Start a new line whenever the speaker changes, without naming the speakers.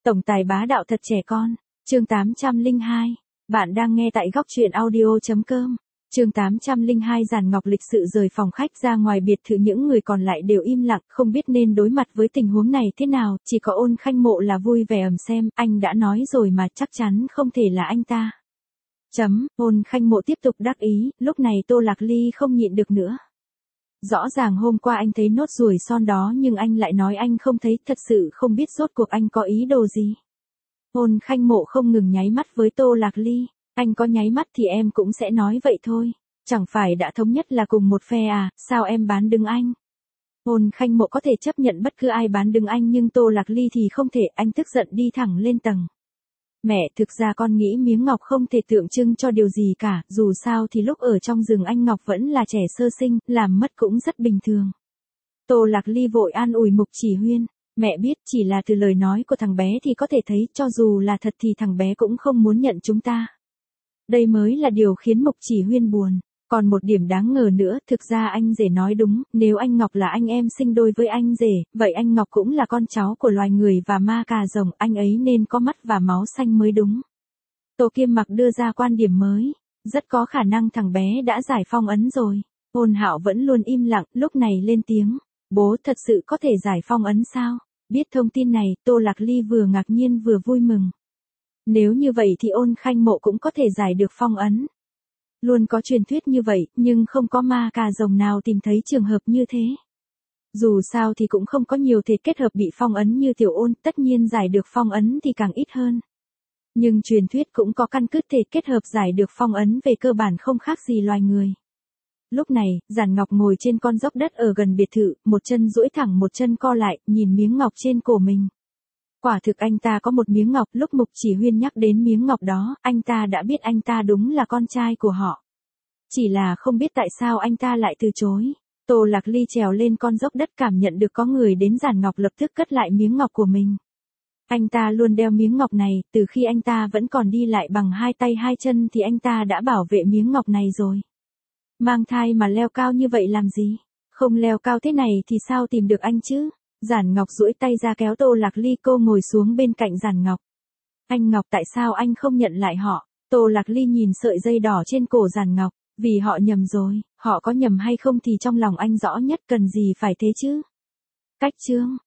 Tổng tài bá đạo thật trẻ con. Chương 802. Bạn đang nghe tại góc truyện audio.com. Chương 802. Giản Ngọc lịch sự rời phòng khách ra ngoài biệt thự, những người còn lại đều im lặng, không biết nên đối mặt với tình huống này thế nào, chỉ có Ôn Khanh Mộ là vui vẻ ầm xem, anh đã nói rồi mà, chắc chắn không thể là anh ta. Ôn Khanh Mộ tiếp tục đắc ý, lúc này Tô Lạc Ly không nhịn được nữa. Rõ ràng hôm qua anh thấy nốt ruồi son đó nhưng anh lại nói anh không thấy, thật sự không biết rốt cuộc anh có ý đồ gì. Ôn Khanh Mộ không ngừng nháy mắt với Tô Lạc Ly, anh có nháy mắt thì em cũng sẽ nói vậy thôi, chẳng phải đã thống nhất là cùng một phe à, sao em bán đứng anh. Ôn Khanh Mộ có thể chấp nhận bất cứ ai bán đứng anh nhưng Tô Lạc Ly thì không thể, anh tức giận đi thẳng lên tầng. Mẹ, thực ra con nghĩ miếng ngọc không thể tượng trưng cho điều gì cả, dù sao thì lúc ở trong rừng anh Ngọc vẫn là trẻ sơ sinh, làm mất cũng rất bình thường. Tô Lạc Ly vội an ủi Mục Chỉ Huyên, mẹ biết chỉ là từ lời nói của thằng bé thì có thể thấy cho dù là thật thì thằng bé cũng không muốn nhận chúng ta. Đây mới là điều khiến Mục Chỉ Huyên buồn. Còn một điểm đáng ngờ nữa, thực ra anh rể nói đúng, nếu anh Ngọc là anh em sinh đôi với anh rể, vậy anh Ngọc cũng là con cháu của loài người và ma cà rồng, anh ấy nên có mắt và máu xanh mới đúng. Tô Kiêm Mặc đưa ra quan điểm mới, rất có khả năng thằng bé đã giải phong ấn rồi. Ôn Hạo vẫn luôn im lặng, lúc này lên tiếng, bố thật sự có thể giải phong ấn sao? Biết thông tin này, Tô Lạc Ly vừa ngạc nhiên vừa vui mừng. Nếu như vậy thì Ôn Khanh Mộ cũng có thể giải được phong ấn. Luôn có truyền thuyết như vậy, nhưng không có ma cà rồng nào tìm thấy trường hợp như thế. Dù sao thì cũng không có nhiều thể kết hợp bị phong ấn như Tiểu Ôn, tất nhiên giải được phong ấn thì càng ít hơn. Nhưng truyền thuyết cũng có căn cứ thể kết hợp giải được phong ấn về cơ bản không khác gì loài người. Lúc này, Giản Ngọc ngồi trên con dốc đất ở gần biệt thự, một chân duỗi thẳng một chân co lại, nhìn miếng ngọc trên cổ mình. Quả thực anh ta có một miếng ngọc, lúc Mục Chỉ Huyên nhắc đến miếng ngọc đó, anh ta đã biết anh ta đúng là con trai của họ. Chỉ là không biết tại sao anh ta lại từ chối. Tô Lạc Ly trèo lên con dốc đất, cảm nhận được có người đến, Giản Ngọc lập tức cất lại miếng ngọc của mình. Anh ta luôn đeo miếng ngọc này, từ khi anh ta vẫn còn đi lại bằng hai tay hai chân thì anh ta đã bảo vệ miếng ngọc này rồi. Mang thai mà leo cao như vậy làm gì? Không leo cao thế này thì sao tìm được anh chứ? Giản Ngọc duỗi tay ra kéo Tô Lạc Ly, cô ngồi xuống bên cạnh Giản Ngọc. Anh Ngọc, tại sao anh không nhận lại họ? Tô Lạc Ly nhìn sợi dây đỏ trên cổ Giản Ngọc, vì họ nhầm rồi, họ có nhầm hay không thì trong lòng anh rõ nhất, cần gì phải thế chứ? Cách chương.